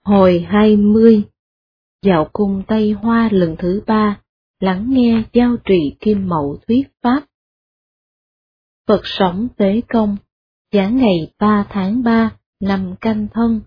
Hồi 20. Dạo cung Tây Hoa lần thứ 3, lắng nghe Giao Trì Kim Mậu thuyết pháp. Phật sống Tế Công, giáng ngày 3 tháng 3 năm Canh Thân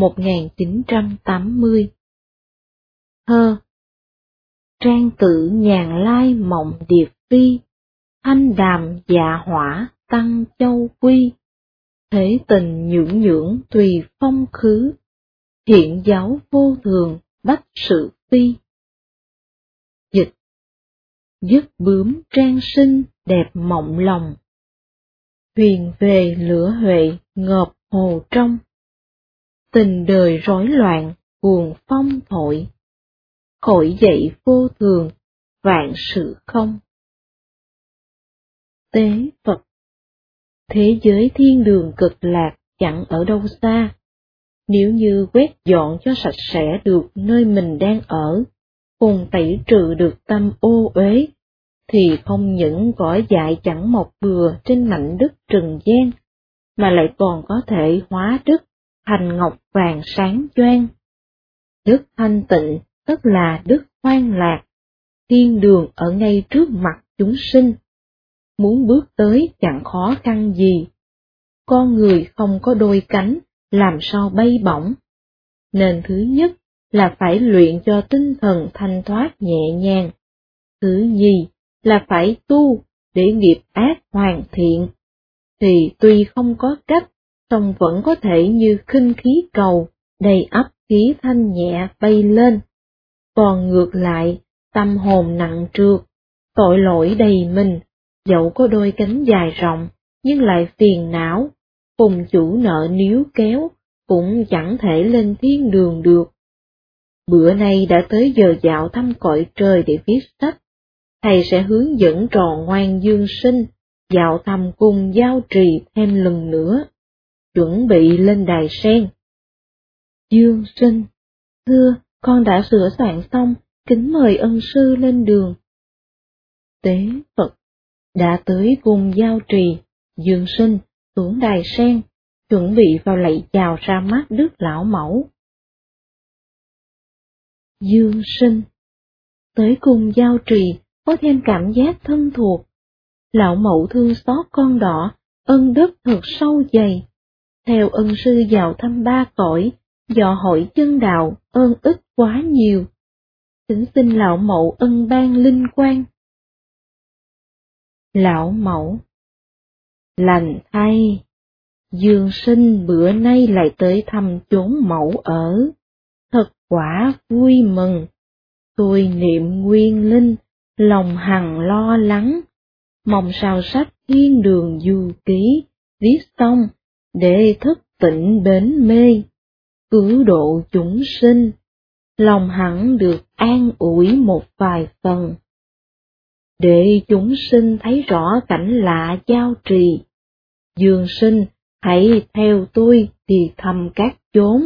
1980. Thơ. Trang tử nhàn lai mộng điệp phi, thanh đàm dạ hỏa tăng châu quy, thế tình nhưỡng nhưỡng tùy phong khứ, hiện giáo vô thường bách sự phi. Dịch. Dứt bướm trang sinh đẹp mộng lòng, thuyền về lửa huệ ngợp hồ trong, tình đời rối loạn cuồng phong thổi, khởi dậy vô thường vạn sự không. Tế Phật. Thế giới thiên đường cực lạc chẳng ở đâu xa. Nếu như quét dọn cho sạch sẽ được nơi mình đang ở, cùng tẩy trừ được tâm ô uế, thì không những cỏ dại chẳng mọc bừa trên mảnh đất trần gian, mà lại còn có thể hóa đất thành ngọc vàng sáng choang. Đất thanh tịnh tức là đất hoang lạc, thiên đường ở ngay trước mặt chúng sinh. Muốn bước tới chẳng khó khăn gì. Con người không có đôi cánh, làm sao bay bổng? Nên thứ nhất là phải luyện cho tinh thần thanh thoát nhẹ nhàng. Thứ nhì là phải tu để nghiệp ác hoàn thiện. Thì tuy không có cách, song vẫn có thể như khinh khí cầu, đầy ắp khí thanh nhẹ bay lên. Còn ngược lại, tâm hồn nặng trược, tội lỗi đầy mình, dẫu có đôi cánh dài rộng, nhưng lại phiền não, cùng chủ nợ níu kéo, cũng chẳng thể lên thiên đường được. Bữa nay đã tới giờ dạo thăm cõi trời để viết sách, thầy sẽ hướng dẫn trò ngoan Dương Sinh dạo thăm cùng Giao Trì thêm lần nữa, chuẩn bị lên đài sen. Dương Sinh, thưa, con đã sửa soạn xong, kính mời ân sư lên đường. Tế Phật. Đã tới cùng Giao Trì, Dương Sinh xuống đài sen, chuẩn bị vào lạy chào ra mắt Đức Lão Mẫu. Dương Sinh. Tới cùng Giao Trì có thêm cảm giác thân thuộc. Lão Mẫu thương xót con đỏ, ân đức thật sâu dày. Theo ân sư vào thăm ba cõi, dò hỏi chân đạo ơn ích quá nhiều. Kính xin Lão Mẫu ân ban linh quan. Lão Mẫu. Lành thay, Dương Sinh bữa nay lại tới thăm chốn mẫu ở, thật quả vui mừng. Tôi niệm nguyên linh, lòng hằng lo lắng, mong sao sách thiên đường du ký, viết xong, để thức tỉnh bến mê, cứu độ chúng sinh, lòng hẳn được an ủi một vài phần. Để chúng sinh thấy rõ cảnh lạ Giao Trì, Dương Sinh hãy theo tôi đi thăm các chốn.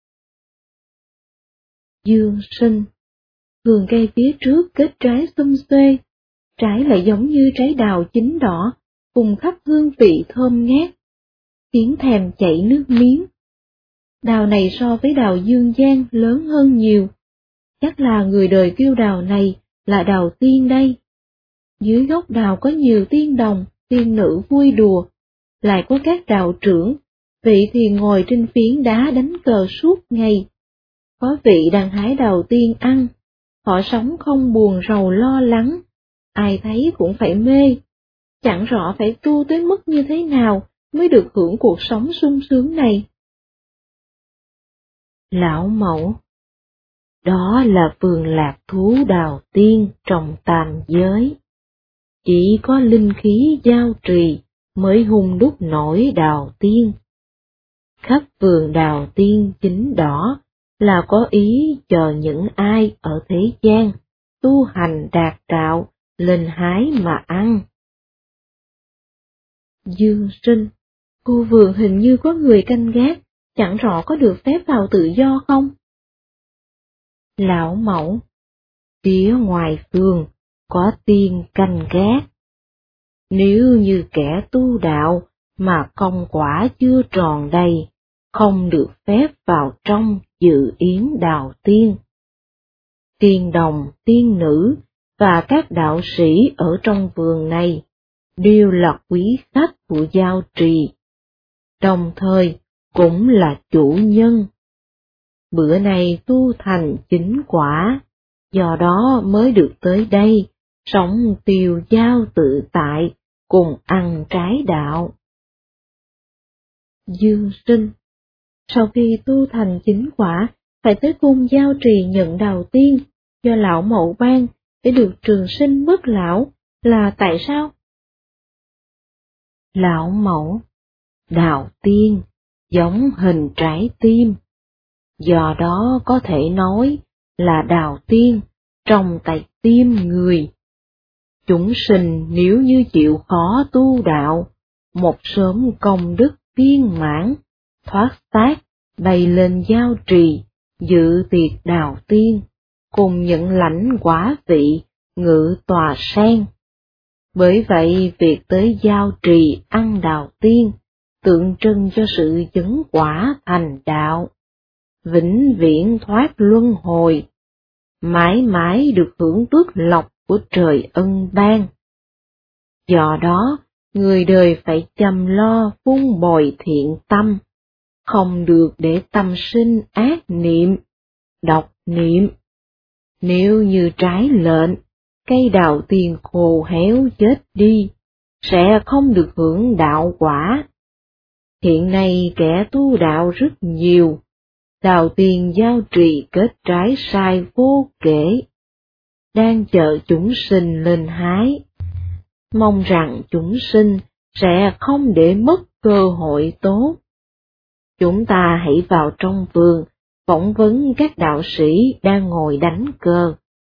Dương Sinh. Vườn cây phía trước kết trái xum xuê, trái lại giống như trái đào chín đỏ, cùng khắp hương vị thơm ngát, khiến thèm chảy nước miếng. Đào này so với đào dương gian lớn hơn nhiều, chắc là người đời kêu đào này là đào tiên đây. Dưới gốc đào có nhiều tiên đồng, tiên nữ vui đùa, lại có các đạo trưởng, vị thì ngồi trên phiến đá đánh cờ suốt ngày. Có vị đang hái đào tiên ăn, họ sống không buồn rầu lo lắng, ai thấy cũng phải mê, chẳng rõ phải tu tới mức như thế nào mới được hưởng cuộc sống sung sướng này. Lão Mẫu. Đó là vườn lạc thú đào tiên trồng tam giới. Chỉ có linh khí Giao Trì mới hung đúc nổi đào tiên. Khắp vườn đào tiên chính đỏ là có ý cho những ai ở thế gian tu hành đạt đạo lên hái mà ăn. Dương Sinh. Khu vườn hình như có người canh gác, chẳng rõ có được phép vào tự do không? Lão Mẫu. Phía ngoài vườn có tiên canh gác. Nếu như kẻ tu đạo mà công quả chưa tròn đầy, không được phép vào trong dự yến đào tiên. Tiên đồng, tiên nữ và các đạo sĩ ở trong vườn này đều là quý khách của giao trì, đồng thời cũng là chủ nhân. Bữa này tu thành chính quả, do đó mới được tới đây, sống tiêu dao tự tại, cùng ăn trái đạo. Dương Sinh, sau khi tu thành chính quả, phải tới cung giao trì nhận đào tiên, do lão mậu ban, để được trường sinh bất lão, là tại sao? Lão mẫu, đào tiên, giống hình trái tim, do đó có thể nói là đào tiên trong tại tim người. Chúng sinh nếu như chịu khó tu đạo, một sớm công đức viên mãn, thoát tác, bay lên giao trì, dự tiệc đào tiên, cùng nhận lãnh quả vị, ngự tòa sen. Bởi vậy việc tới giao trì ăn đào tiên, tượng trưng cho sự chứng quả thành đạo, vĩnh viễn thoát luân hồi, mãi mãi được hưởng phước lộc của trời ân ban. Do đó, người đời phải chăm lo vun bồi thiện tâm, không được để tâm sinh ác niệm, độc niệm. Nếu như trái lệnh, cây đào tiên khô héo chết đi, sẽ không được hưởng đạo quả. Hiện nay kẻ tu đạo rất nhiều, đào tiên giao trì kết trái sai vô kể, đang chờ chúng sinh lên hái. Mong rằng chúng sinh sẽ không để mất cơ hội tốt. Chúng ta hãy vào trong vườn, phỏng vấn các đạo sĩ đang ngồi đánh cờ.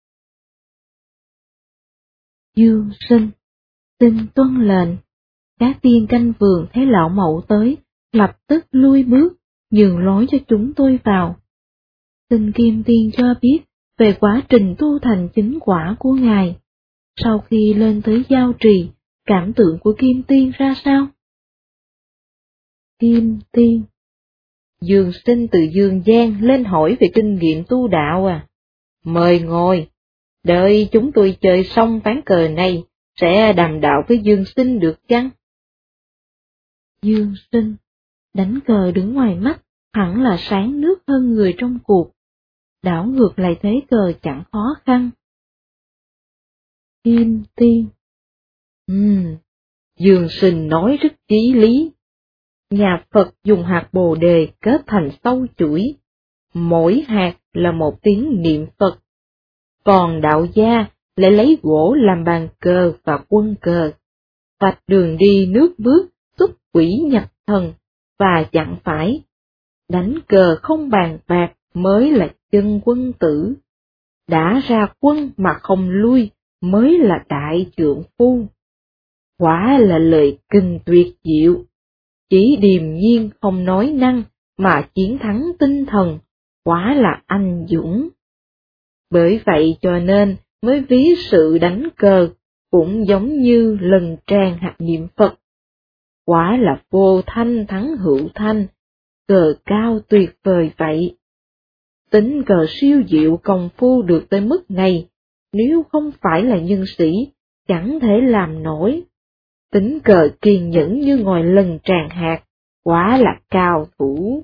Dương Sinh, xin tuân lệnh. Các tiên canh vườn thấy lão mậu tới, lập tức lui bước, nhường lối cho chúng tôi vào. Xin Kim Tiên cho biết về quá trình tu thành chính quả của ngài. Sau khi lên tới giao trì, cảm tưởng của Kim Tiên ra sao? Kim Tiên: Dương Sinh từ dương gian lên hỏi về kinh nghiệm tu đạo à? Mời ngồi, đợi chúng tôi chơi xong ván cờ này, sẽ đàm đạo với Dương Sinh được chăng? Dương Sinh: Đánh cờ đứng ngoài mắt, hẳn là sáng nước hơn người trong cuộc. Đảo ngược lại thế cờ chẳng khó khăn. Kim Tiên: Dương Sinh nói rất chí lý. Nhà Phật dùng hạt bồ đề kết thành sâu chuỗi, mỗi hạt là một tiếng niệm Phật. Còn đạo gia lại lấy gỗ làm bàn cờ và quân cờ, vạch đường đi nước bước, xúc quỷ nhập thần, và chẳng phải. Đánh cờ không bàn bạc mới là chân quân tử. Đã ra quân mà không lui mới là đại trượng phu. Quả là lời kinh tuyệt diệu. Chỉ điềm nhiên không nói năng mà chiến thắng tinh thần, quả là anh dũng. Bởi vậy cho nên mới ví sự đánh cờ cũng giống như lần tràn hạt niệm Phật. Quả là vô thanh thắng hữu thanh, cờ cao tuyệt vời vậy. Tính cờ siêu diệu công phu được tới mức này, nếu không phải là nhân sĩ, chẳng thể làm nổi. Tính cờ kiên nhẫn như ngồi lần tràn hạt, quả là cao thủ.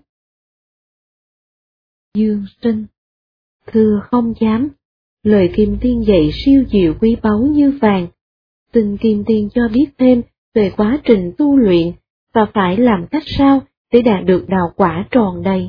Dương Sinh: Thưa không dám, lời Kim Tiên dạy siêu diệu quý báu như vàng. Xin Kim Tiên cho biết thêm về quá trình tu luyện, và phải làm cách sao để đạt được đạo quả tròn đầy.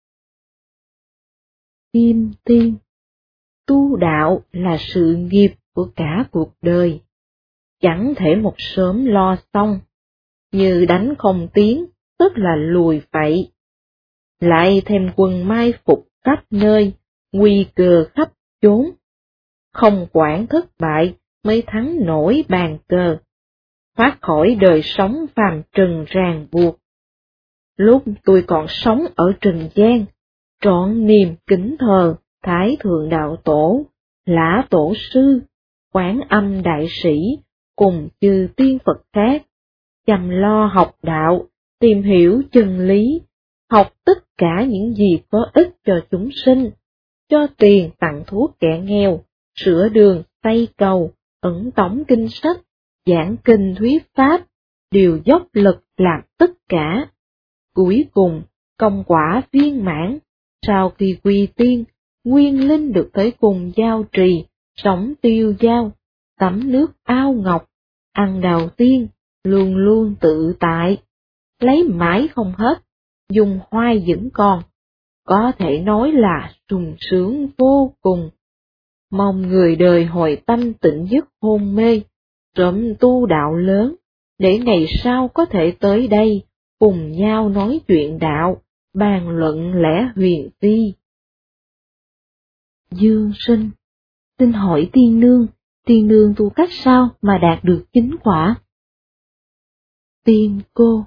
Kim Tiên: Tu đạo là sự nghiệp của cả cuộc đời, chẳng thể một sớm lo xong, như đánh không tiến, tức là lùi vậy. Lại thêm quân mai phục khắp nơi, nguy cơ khắp chốn. Không quản thất bại mới thắng nổi bàn cờ, thoát khỏi đời sống phàm trần ràng buộc. Lúc tôi còn sống ở trần gian, trọn niềm kính thờ Thái Thượng Đạo Tổ, Lã Tổ Sư, Quán Âm Đại Sĩ, cùng chư tiên Phật khác, chăm lo học đạo, tìm hiểu chân lý, học tất cả những gì có ích cho chúng sinh, cho tiền tặng thuốc kẻ nghèo, sửa đường, xây cầu, ẩn tống kinh sách, giảng kinh thuyết pháp, đều dốc lực làm tất cả. Cuối cùng, công quả viên mãn, sau khi quy tiên, nguyên linh được tới cùng giao trì, sống tiêu dao, tắm nước ao ngọc, ăn đầu tiên, luôn luôn tự tại, lấy mãi không hết, dùng hoài vẫn còn, có thể nói là sung sướng vô cùng. Mong người đời hồi tâm tỉnh giấc hôn mê, sớm tu đạo lớn, để ngày sau có thể tới đây, cùng nhau nói chuyện đạo, bàn luận lẽ huyền vi. Dương Sinh, xin hỏi tiên nương tu cách sao mà đạt được chính quả? Tiên cô,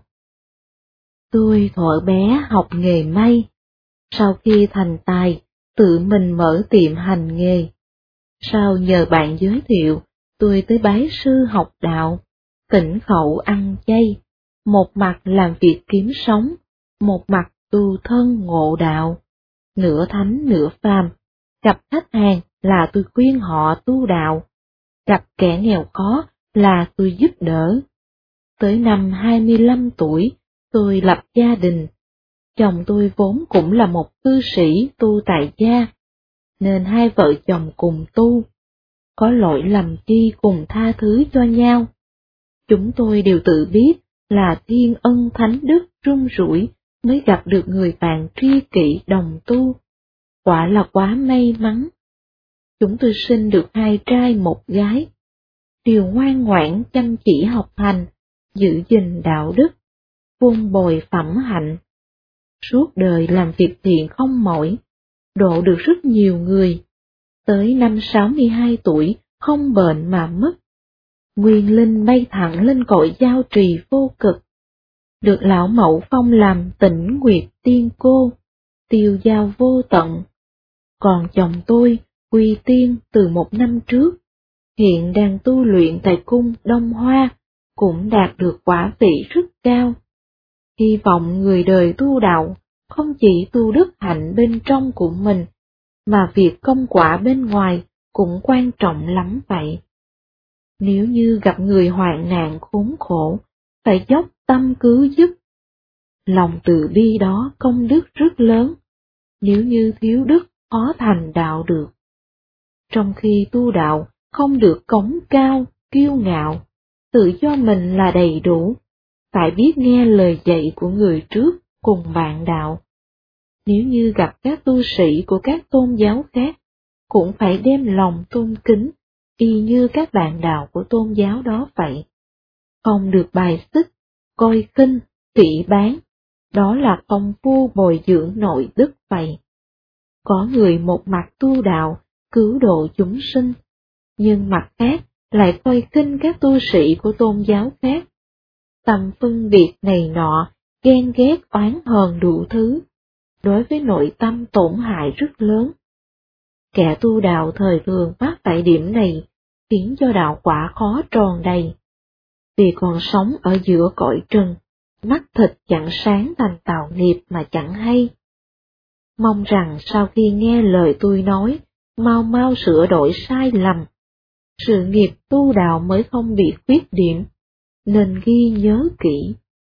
tôi thuở bé học nghề may, sau khi thành tài, tự mình mở tiệm hành nghề. Sau nhờ bạn giới thiệu, tôi tới bái sư học đạo, tĩnh khẩu ăn chay, một mặt làm việc kiếm sống, một mặt tu thân ngộ đạo, nửa thánh nửa phàm. Gặp khách hàng là tôi khuyên họ tu đạo, gặp kẻ nghèo khó là tôi giúp đỡ. Tới năm 25 tuổi, tôi lập gia đình. Chồng tôi vốn cũng là một cư sĩ tu tại gia, nên hai vợ chồng cùng tu. Có lỗi lầm chi cùng tha thứ cho nhau. Chúng tôi đều tự biết là thiên ân thánh đức run rủi mới gặp được người bạn tri kỷ đồng tu. Quả là quá may mắn. Chúng tôi sinh được 2 trai 1 gái, đều ngoan ngoãn chăm chỉ học hành, giữ gìn đạo đức, vun bồi phẩm hạnh. Suốt đời làm việc thiện không mỏi, độ được rất nhiều người. Tới năm 62 tuổi, không bệnh mà mất. Nguyên linh bay thẳng lên cõi giao trì vô cực. Được lão mẫu phong làm Tĩnh Nguyệt tiên cô, tiêu giao vô tận. Còn chồng tôi, quy tiên từ 1 năm trước, hiện đang tu luyện tại cung Đông Hoa, cũng đạt được quả vị rất cao. Hy vọng người đời tu đạo không chỉ tu đức hạnh bên trong của mình, mà việc công quả bên ngoài cũng quan trọng lắm vậy. Nếu như gặp người hoạn nạn khốn khổ, phải dốc tâm cứu giúp. Lòng từ bi đó công đức rất lớn, nếu như thiếu đức khó thành đạo được. Trong khi tu đạo không được cống cao, kiêu ngạo, tự do mình là đầy đủ, phải biết nghe lời dạy của người trước cùng bạn đạo. Nếu như gặp các tu sĩ của các tôn giáo khác, cũng phải đem lòng tôn kính, y như các bạn đạo của tôn giáo đó vậy. Không được bài xích, coi khinh, phỉ báng, đó là công phu bồi dưỡng nội đức vậy. Có người một mặt tu đạo, cứu độ chúng sinh, nhưng mặt khác lại coi khinh các tu sĩ của tôn giáo khác. Tâm phân biệt này nọ, ghen ghét oán hờn đủ thứ, đối với nội tâm tổn hại rất lớn. Kẻ tu đạo thời thường mắc phải điểm này, khiến cho đạo quả khó tròn đầy. Vì còn sống ở giữa cõi trần, mắt thịt chẳng sáng thành tạo nghiệp mà chẳng hay. Mong rằng sau khi nghe lời tôi nói, mau mau sửa đổi sai lầm. Sự nghiệp tu đạo mới không bị khuyết điểm, nên ghi nhớ kỹ.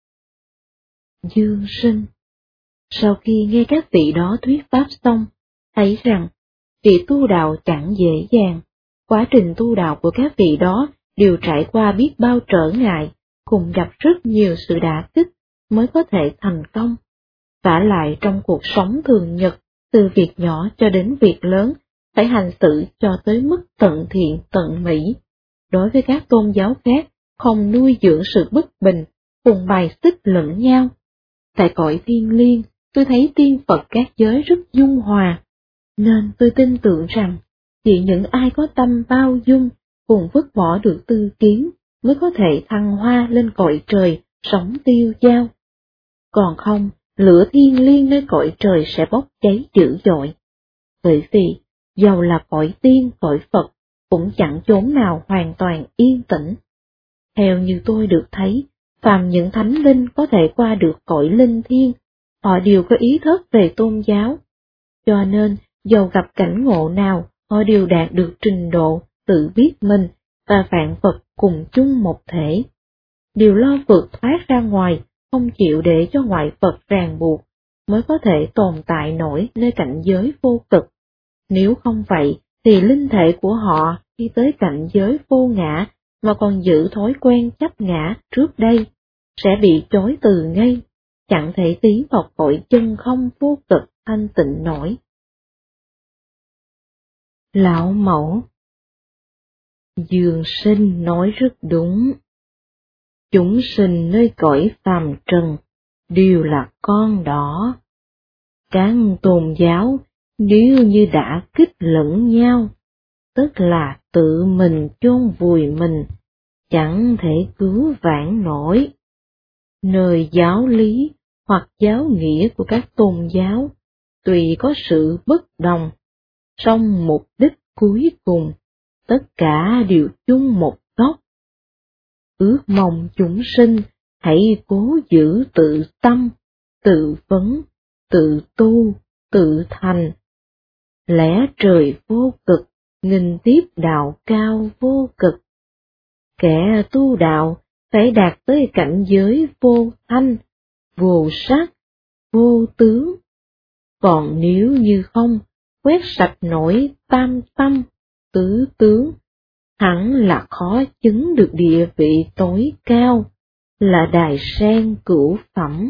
Dương Sinh, sau khi nghe các vị đó thuyết pháp xong, thấy rằng việc tu đạo chẳng dễ dàng. Quá trình tu đạo của các vị đó đều trải qua biết bao trở ngại, cùng gặp rất nhiều sự đả kích mới có thể thành công. Vả lại trong cuộc sống thường nhật, từ việc nhỏ cho đến việc lớn, phải hành xử cho tới mức tận thiện tận mỹ. Đối với các tôn giáo khác, không nuôi dưỡng sự bất bình, cùng bài xích lẫn nhau. Tại cõi thiên liêng, tôi thấy tiên Phật các giới rất dung hòa, nên tôi tin tưởng rằng chỉ những ai có tâm bao dung, cùng vứt bỏ được tư kiến, mới có thể thăng hoa lên cõi trời, sống tiêu dao. Còn không, lửa thiên liêng nơi cõi trời sẽ bốc cháy dữ dội. Bởi vì, dầu là cõi tiên, cõi Phật, cũng chẳng chốn nào hoàn toàn yên tĩnh. Theo như tôi được thấy, phàm những thánh linh có thể qua được cõi linh thiên, họ đều có ý thức về tôn giáo, cho nên dầu gặp cảnh ngộ nào, họ đều đạt được trình độ tự biết mình và vạn vật cùng chung một thể. Đều lo vượt thoát ra ngoài, không chịu để cho ngoại vật ràng buộc, mới có thể tồn tại nổi nơi cảnh giới vô cực. Nếu không vậy, thì linh thể của họ khi tới cảnh giới vô ngã mà còn giữ thói quen chấp ngã trước đây, sẽ bị chối từ ngay, chẳng thể tiến vào cõi chân không vô cực thanh tịnh nổi. Lão Mẫu Dương Sinh nói rất đúng. Chúng sinh nơi cõi phàm trần đều là con đỏ. Các tôn giáo nếu như đã kích lẫn nhau, tức là tự mình chôn vùi mình, chẳng thể cứu vãn nổi. Nơi giáo lý hoặc giáo nghĩa của các tôn giáo tuy có sự bất đồng, song mục đích cuối cùng tất cả đều chung một gốc. Ước mong chúng sinh hãy cố giữ tự tâm, tự vấn, tự tu, tự thành. Lẽ trời vô cực, nghinh tiếp đạo cao vô cực. Kẻ tu đạo phải đạt tới cảnh giới vô thanh, vô sắc, vô tướng. Còn nếu như không, quét sạch nổi tam tâm, tứ tướng, hẳn là khó chứng được địa vị tối cao, là đài sen cửu phẩm.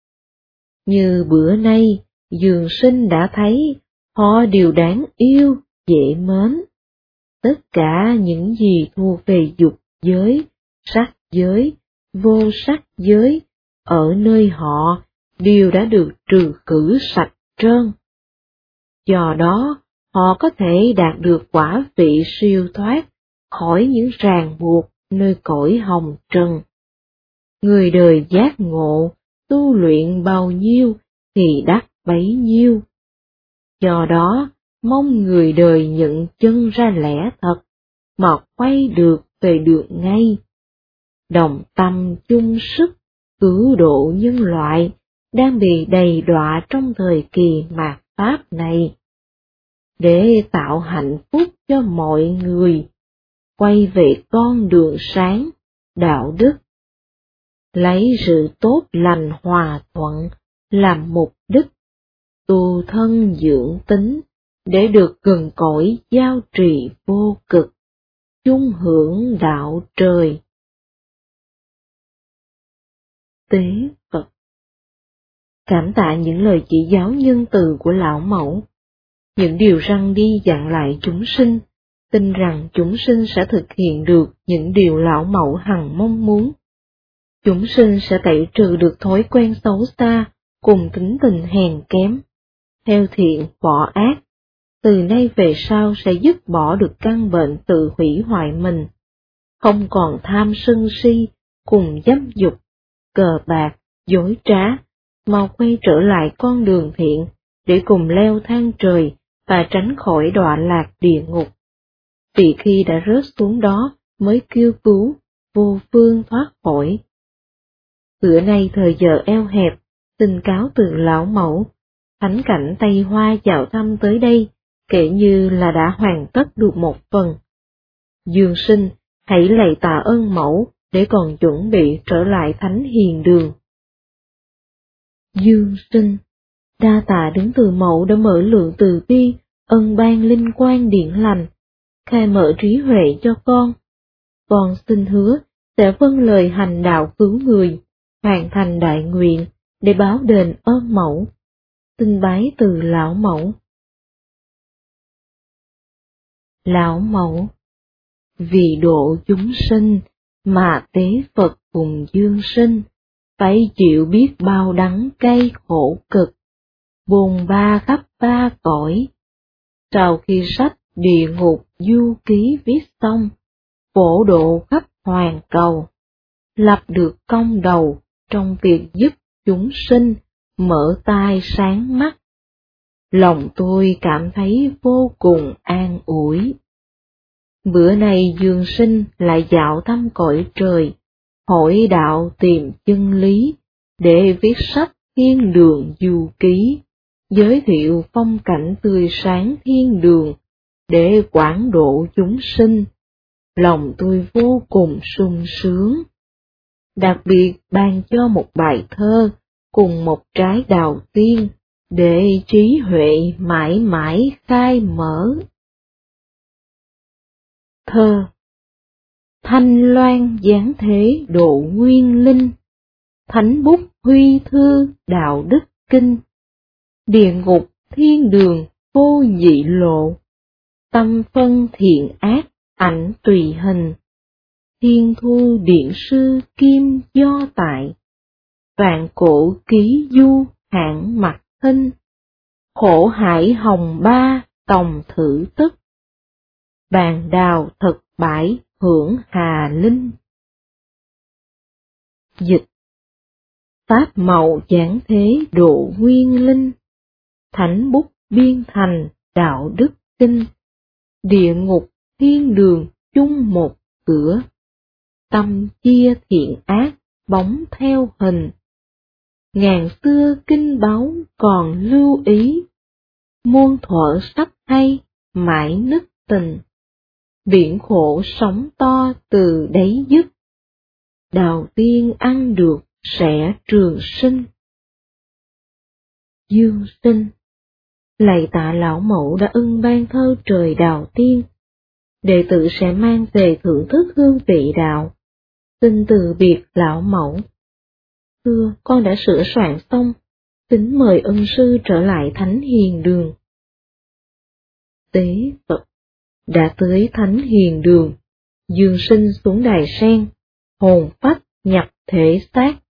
Như bữa nay, Dương Sinh đã thấy, họ đều đáng yêu, dễ mến. Tất cả những gì thuộc về dục giới, sắc giới, vô sắc giới, ở nơi họ đều đã được trừ khử sạch trơn. Do đó, họ có thể đạt được quả vị siêu thoát khỏi những ràng buộc nơi cõi hồng trần. Người đời giác ngộ, tu luyện bao nhiêu thì đắc bấy nhiêu. Do đó, mong người đời nhận chân ra lẽ thật, mà quay được về được ngay. Đồng tâm chung sức, cứu độ nhân loại, đang bị đầy đọa trong thời kỳ mạt Pháp này. Để tạo hạnh phúc cho mọi người, quay về con đường sáng, đạo đức. Lấy sự tốt lành hòa thuận làm mục đích, tu thân dưỡng tính, để được gần cõi giao trì vô cực, chung hưởng đạo trời. Tế Phật cảm tạ những lời chỉ giáo nhân từ của Lão Mẫu, những điều răn đi dặn lại chúng sinh, tin rằng chúng sinh sẽ thực hiện được những điều Lão Mẫu hằng mong muốn. Chúng sinh sẽ tẩy trừ được thói quen xấu xa cùng tính tình hèn kém, theo thiện bỏ ác, từ nay về sau sẽ dứt bỏ được căn bệnh tự hủy hoại mình, không còn tham sân si cùng dâm dục, cờ bạc, dối trá, mau quay trở lại con đường thiện để cùng leo thang trời và tránh khỏi đọa lạc địa ngục. Vì khi đã rớt xuống đó mới kêu cứu, vô phương thoát khỏi. Bữa nay thời giờ eo hẹp, xin cáo từ Lão Mẫu, thánh cảnh Tây Hoa dạo thăm tới đây, kể như là đã hoàn tất được một phần. Dương Sinh, hãy lạy tạ ơn Mẫu, để còn chuẩn bị trở lại thánh hiền đường. Dương Sinh, đa tạ Đứng Từ Mẫu đã mở lượng từ bi, ân ban linh quan điển lành, khai mở trí huệ cho con. Con xin hứa sẽ vâng lời hành đạo cứu người, hoàn thành đại nguyện để báo đền ơn Mẫu. Xin bái từ Lão Mẫu. Lão Mẫu, vì độ chúng sinh mà tế Phật cùng Dương Sinh phải chịu biết bao đắng cay khổ cực, bồn ba khắp ba cõi. Sau khi sách Địa Ngục Du Ký viết xong, phổ độ khắp hoàn cầu, lập được công đầu trong việc giúp chúng sinh mở tai sáng mắt. Lòng tôi cảm thấy vô cùng an ủi. Bữa nay Dương Sinh lại dạo thăm cõi trời, hỏi đạo tìm chân lý, để viết sách thiên đường du ký, giới thiệu phong cảnh tươi sáng thiên đường, để quảng độ chúng sinh. Lòng tôi vô cùng sung sướng. Đặc biệt ban cho một bài thơ cùng một trái đào tiên, để trí huệ mãi mãi khai mở. Thơ. Thanh loan giáng thế độ nguyên linh, thánh bút huy thư đạo đức kinh. Địa ngục thiên đường vô dị lộ, tâm phân thiện ác ảnh tùy hình. Thiên thu điện sư kim do tại, vạn cổ ký du hạng mặt hình. Khổ hải hồng ba tòng thử tức, bàn đào thật bãi hưởng hà linh. Dịch. Pháp màu giảng thế độ nguyên linh, thánh bút biên thành đạo đức kinh. Địa ngục thiên đường chung một cửa, tâm chia thiện ác bóng theo hình. Ngàn xưa kinh báu còn lưu ý, muôn thuở sắc hay mãi nức tình. Biển khổ sóng to từ đấy dứt, đào tiên ăn được sẽ trường sinh. Dương sinh. Lạy tạ lão mẫu đã ưng ban thơ trời đào tiên, đệ tử sẽ mang về thưởng thức hương vị đạo. Xin từ biệt lão mẫu. Thưa, con đã sửa soạn xong, kính mời ân sư trở lại thánh hiền đường. Tế Phật. Đã tới thánh hiền đường, dương sinh xuống đài sen, hồn phách nhập thể xác,